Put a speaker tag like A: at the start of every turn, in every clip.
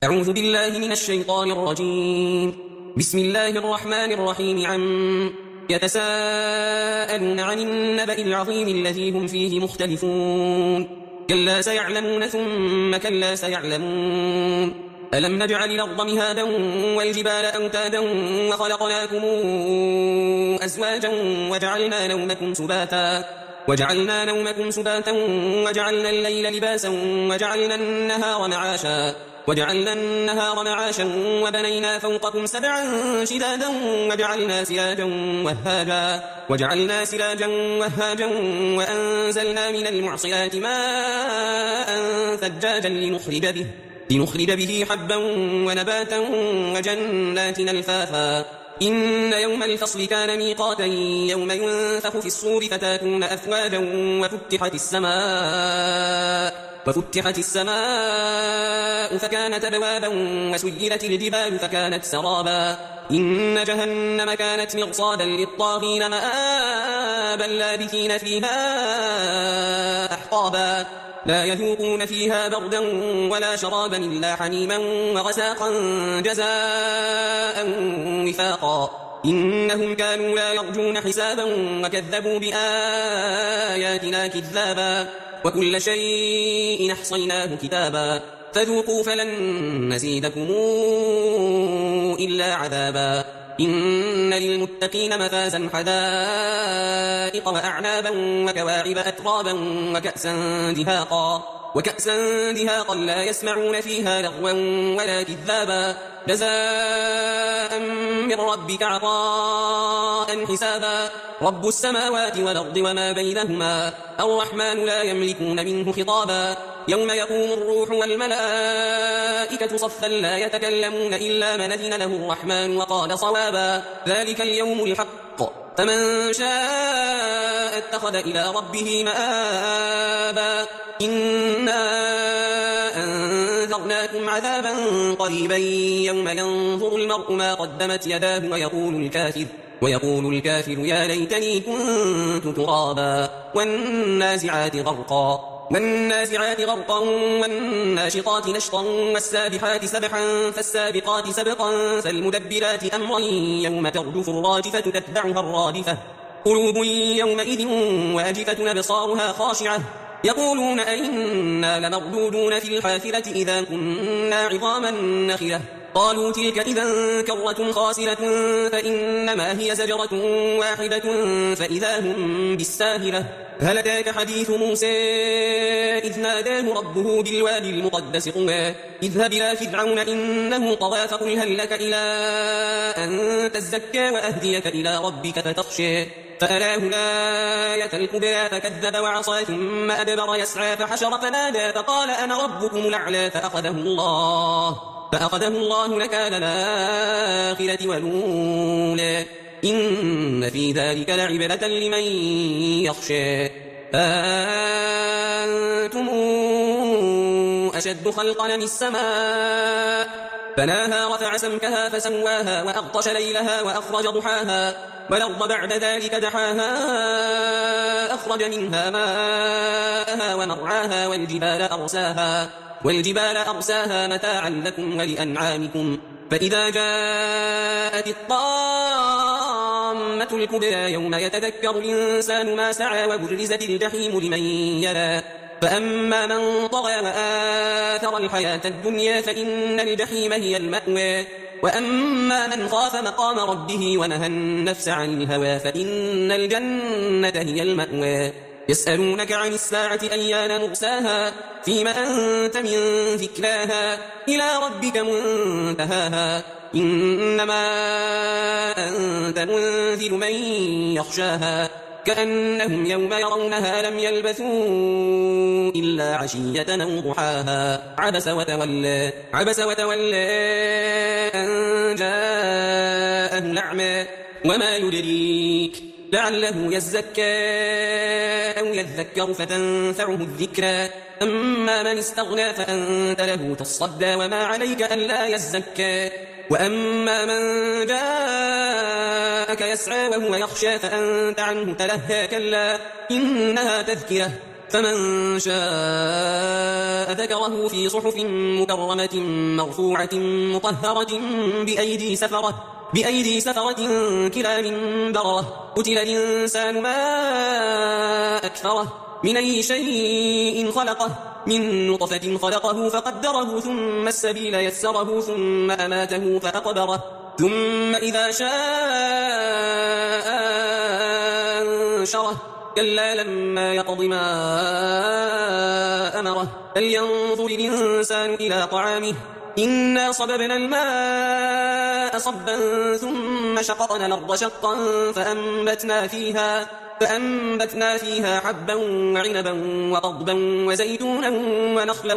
A: أعوذ بالله من الشيطان الرجيم. بسم الله الرحمن الرحيم. يتساءلون عن النبأ العظيم الذي هم فيه مختلفون. كلا سيعلمون ثم كلا سيعلمون. ألم نجعل الأرض مهادا والجبال أوتادا وخلقناكم أزواجا وجعلنا نومكم سباتا وجعلنا الليل لباسا وجعلنا النهار معاشا وبنينا فوقكم سبعا شدادا وجعلنا سراجا وهاجا وأنزلنا من المعصرات ماء ثجاجا لنخرج به حبا ونباتا وجنات ألفافا. إن يوم الفصل كان ميقاتا يوم ينفخ في الصور فتاتون أفواجا وفتحت السماء فكانت أبوابا وسيرت الجبال فكانت سرابا. إن جهنم كانت مرصادا للطاغين مآبا لابثين فيها أحقابا. لا يذوقون فيها بردا ولا شرابا إلا حميما وغساقا جزاء وفاقا. إنهم كانوا لا يرجون حسابا وكذبوا بآياتنا كذابا. وكل شيء أحصيناه كتابا. فذوقوا فلن نزيدكم إلا عذابا. إن للمتقين مفازا حدائق وأعنابا وكواعب أترابا وكأسا دهاقا لا يسمعون فيها لغوا ولا كذابا. جزاء من ربك عطاء حسابا. رب السماوات والأرض وما بينهما الرحمن لا يملكون منه خطابا. يوم يقوم الروح والملائكة صفا لا يتكلمون إلا من أذن له الرحمن وقال صوابا. ذلك اليوم الحق فمن شاء اتخذ إلى ربه مآبا. إنا أنذرناكم عذابا قريبا يوم ينظر المرء ما قدمت يداه ويقول الكافر يا ليتني كنت ترابا. والنازعات غرقا والناشطات نشطا والسابحات سبحا فالسابقات سبقا فالمدبرات أمرا يوم ترجف الراجفة تتبعها الرادفة. قلوب يومئذ واجفة أبصارها خاشعة يقولون أئنا لمردودون في الحافرة إذا كنا عظاما نخرة. قالوا تلك إذا كرة خاسرة فإنما هي زجرة واحدة فإذا هم بالساهرة. هل أتاك حديث موسى إذ ناداه ربه بالوادي المقدس طوى اذهب إلى فرعون إنه طغى فقل هل لك إلى أن تزكى وأهديك إلى ربك فتخشى. فأراه الآية الكبرى فكذب وعصى ثم أدبر يسعى فحشر فنادى فقال أنا ربكم الأعلى فأخذه الله نكال الآخرة والأولى. إن في ذلك لعبرة لمن يخشى. أنتم أشد خلقا من السماء بناها رفع سمكها فسواها وأغطش ليلها وأخرج ضحاها والأرض بعد ذلك دحاها أخرج منها ماءها ومرعاها والجبال أرساها متاعا لكم ولأنعامكم. فإذا جاءت الطامة الكبرى يوم يتذكر الإنسان ما سعى وبرزت الجحيم لمن يرى. فأما من طغى وآثر الحياة الدنيا فإن الجحيم هي المأوى. وأما من خاف مقام ربه ونهى النفس عن الهوى فإن الجنة هي المأوى. يسألونك عن الساعة أيان مرساها فيما أنت من ذكراها إلى ربك منتهاها. إنما أنت منذر من يخشاها كأنهم يوم يرونها لم يلبثوا إلا عشية أو ضحاها. عبس وتولى أن جاءه الأعمى وما يدريك لعله يزكى أو يذكر فتنفعه الذكرى. أما من استغنى فأنت له تصدى وما عليك ألا يزكى. وأما من جاءك يسعى وهو يخشى فأنت عنه تلهى كلا إنها تذكرة فمن شاء ذكره في صحف مكرمة مرفوعة مطهرة بأيدي سفرة كرام بررة. قتل الإنسان ما أكفره من أي شيء خلقه من نطفة خلقه فقدره ثم السبيل يسره ثم أماته فأقبره ثم إذا شاء أنشره كلا لما يقض ما أمره فلينظر الإنسان إلى طعامه إنا صببنا الماء صبا ثم شققنا الأرض شقا فأنبتنا فيها حبا وعنبا وقضبا وزيتونا ونخلا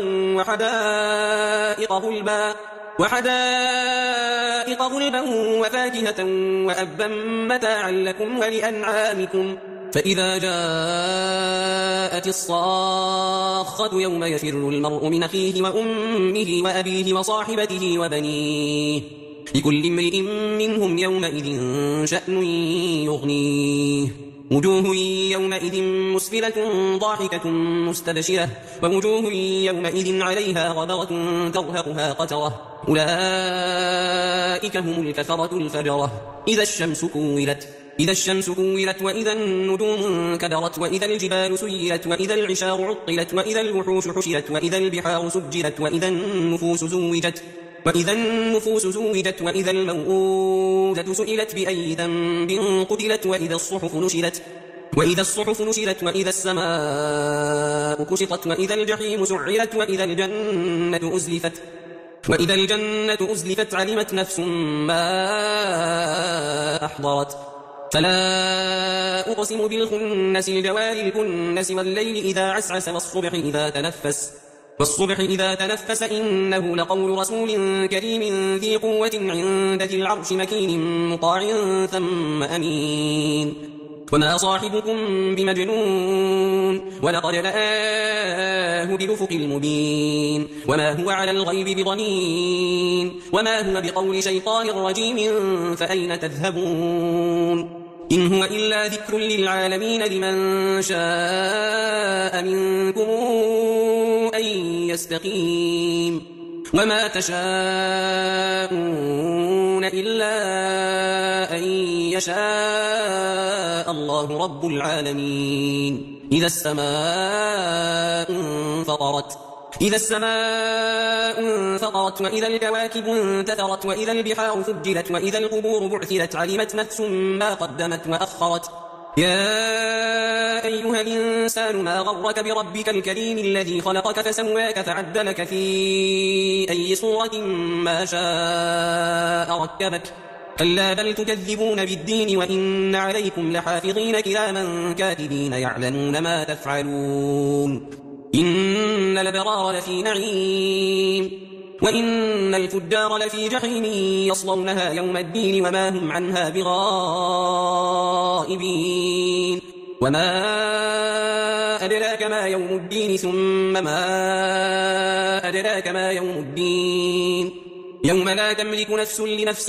A: وحدائق غلبا وفاكهة وأبا متاعا لكم ولأنعامكم. فإذا جاءت الصاخة يوم يفر المرء من أخيه وأمه وأبيه وصاحبته وبنيه لكل امرئ منهم يومئذ شأن يغنيه. وجوه يومئذ مسفلة ضاحكة مستبشرة ووجوه يومئذ عليها غبرة ترهقها قترة أولئك هم الكفرة الفجرة. إذا الشمس كورت وإذا النجوم كدرت وإذا الجبال سيرت وإذا العشار عطلت وإذا الوحوش حشرت وإذا البحار سجرت وإذا النفوس زوجت وإذا الموءودة سئلت بأي ذنب قتلت وإذا الصحف نشرت وإذا السماء كشطت وإذا الجحيم سعرت وإذا الجنة أزلفت علمت نفس ما أحضرت. فلا أقسم بالخنس الجوار الكنس والليل إذا عسعس والصبح إذا تنفس إنه لقول رسول كريم ذي قوة عند ذي العرش مكين مطاع ثم أمين. وما صاحبكم بمجنون ولقد رآه بالأفق المبين وما هو على الغيب بضنين وما هو بقول شيطان رجيم فأين تذهبون إن هو إلا ذكر للعالمين لمن شاء منكم أن يستقيم وما تشاءون إلا أن يشاء الله رب العالمين. إذا السماء انفطرت وإذا الكواكب انتثرت وإذا البحار فجرت وإذا القبور بعثرت علمت نفس ما قدمت وأخرت. يا أيها الإنسان ما غرك بربك الكريم الذي خلقك فسواك فعدلك في أي صورة ما شاء ركبك كلا بل تكذبون بالدين وإن عليكم لحافظين كراما كاتبين يعلمون ما تفعلون. إن الأبرار لفي نعيم وإن الفجار لفي جحيم يصلونها يوم الدين وما هم عنها بغائبين. وما أدراك ما يوم الدين ثم ما أدراك ما يوم الدين يوم لا تملك نفس لنفس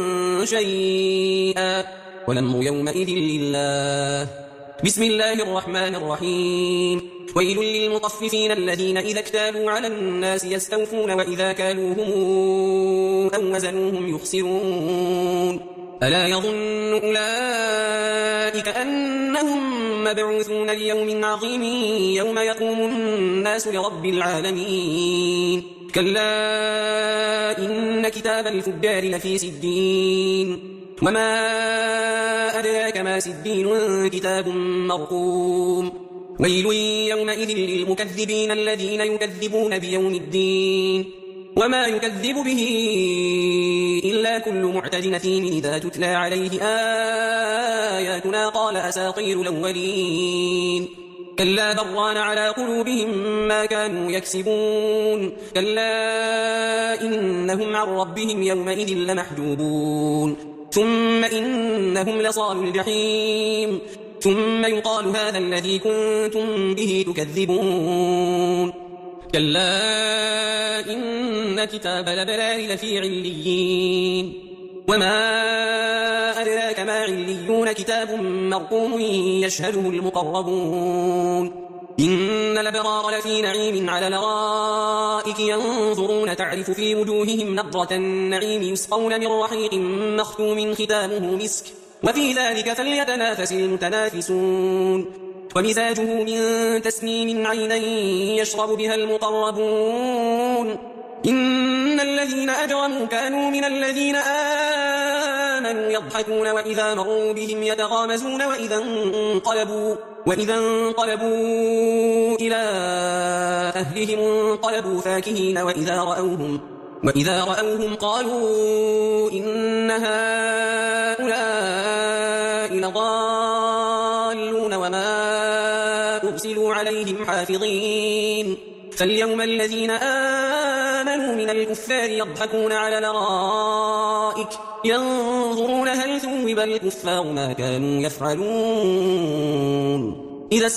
A: شيئا والأمر يومئذ لله. بسم الله الرحمن الرحيم. ويل للمطففين الذين إذا اكتالوا على الناس يستوفون وإذا كالوهم أو وزنوهم يخسرون. ألا يظن أولئك أنهم مبعوثون ليوم عظيم يوم يقوم الناس لرب العالمين. كلا إن كتاب الفجار لفي سجين وما أدراك ما سجين كتاب مرقوم. ويل يومئذ للمكذبين الذين يكذبون بيوم الدين وما يكذب به إلا كل معتد أثيم إذا تتلى عليه آياتنا قال أساطير الأولين. كلا بران على قلوبهم ما كانوا يكسبون. كلا إنهم عن ربهم يومئذ لمحجوبون. ثم إنهم لصالوا الجحيم ثم يقال هذا الذي كنتم به تكذبون. كلا إن كتاب الأبرار لفي عليين وما أدراك ما عليون كتاب مرقوم يشهده المقربون إن الأبرار لفي نعيم على الأرائك ينظرون تعرف في وجوههم نضرة النعيم يسقون من رحيق مختوم ختامه مسك وفي ذلك فليتنافس المتنافسون ومزاجه من تسنيم عينا يشرب بها المقربون إن الذين أجرموا كانوا من الذين آمنوا يضحكون وإذا مروا بهم يتغامزون وإذا انقلبوا إلى أهلهم انقلبوا فاكهين وإذا رأوهم قالوا إن هؤلاء لضالون وما أرسلوا عليهم حافظين فاليوم الذين آمنوا من الكفار يضحكون على الأرائك ينظرون هل ثوب الكفار ما كانوا يفعلون إذا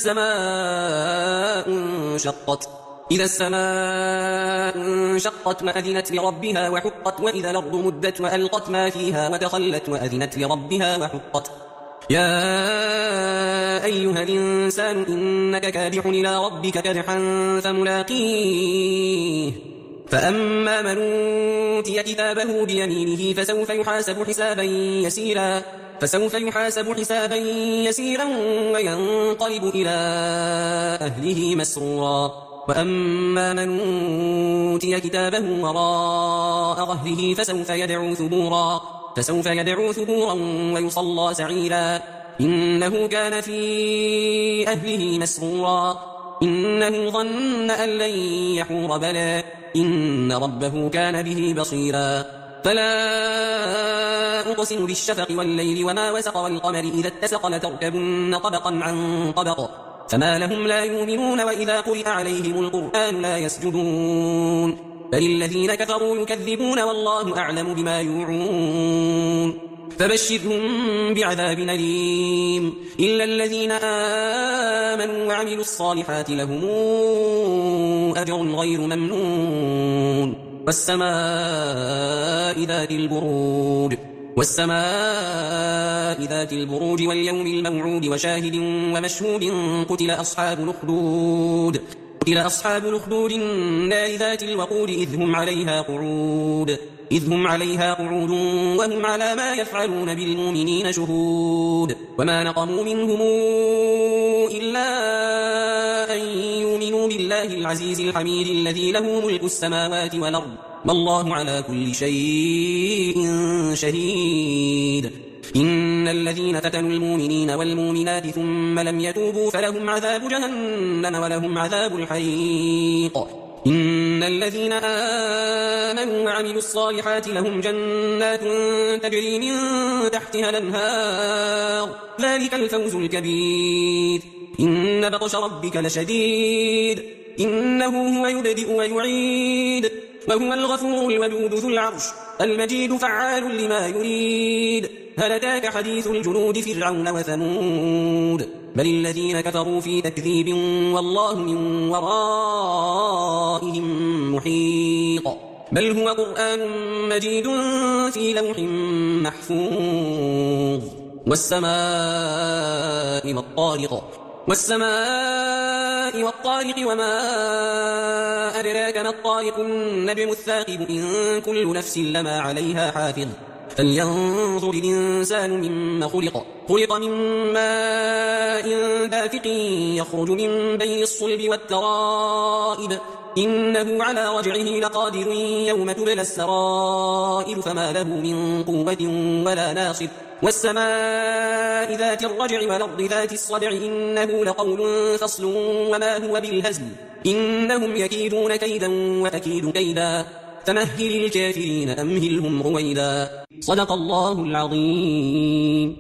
A: السماء انشقت وأذنت لربها وحقت وإذا الأرض مدت وألقت ما فيها وتخلت وأذنت لربها وحقت يا أيها الإنسان إنك كادح إلى ربك كدحا فملاقيه فأما من أوتي كتابه بيمينه فسوف يحاسب حسابا يسيرا وينقلب إلى أهله مسرورا وأما من أوتي كتابه وراء ظهره فسوف يدعو ثبورا ويصلى سعيرا إنه كان في أهله مسرورا إنه ظن أن لن يحور بلى إن ربه كان به بصيرا فلا أقسم بالشفق والليل وما وسق والقمر إذا اتسق لتركبن طبقا عن طبق فما لهم لا يؤمنون وإذا قرئ عليهم القرآن لا يسجدون بل الذين كفروا يكذبون والله أعلم بما يوعون فبشرهم بعذاب أليم إلا الذين آمنوا وعملوا الصالحات لهم أجر غير ممنون والسماء ذات البروج واليوم الموعود وشاهد ومشهود قتل أصحاب الأخدود النار ذات الوقود إذ هم عليها قعود وهم على ما يفعلون بالمؤمنين شهود وما نقموا منهم إلا أن يؤمنوا بالله العزيز الحميد الذي له ملك السماوات والأرض والله على كل شيء شهيد إن الذين فتنوا المؤمنين والمؤمنات ثم لم يتوبوا فلهم عذاب جهنم ولهم عذاب الحريق إن الذين آمنوا وعملوا الصالحات لهم جنات تجري من تحتها الأنهار ذلك الفوز الكبير إن بطش ربك لشديد إنه هو يبدئ ويعيد وهو الغفور الودود ذو العرش المجيد فعال لما يريد هل أتاك حديث الجنود فرعون وثمود بل الذين كفروا في تكذيب والله من ورائهم محيط بل هو قرآن مجيد في لوح محفوظ والسماء والطارق وما أدراك ما الطارق النجم الثاقب إن كل نفس لما عليها حافظ فلينظر الإنسان مما خلق من ماء دافق يخرج من بين الصلب والترائب إنه على رجعه لقادر يوم تبلى السرائر فما له من قوة ولا ناصر والسماء ذات الرجع والأرض ذات الصدع إنه لقول فصل وما هو بالهزل إنهم يكيدون كيدا وأكيد كيدا فمهل الكافرين أمهلهم رويدا صدق الله العظيم.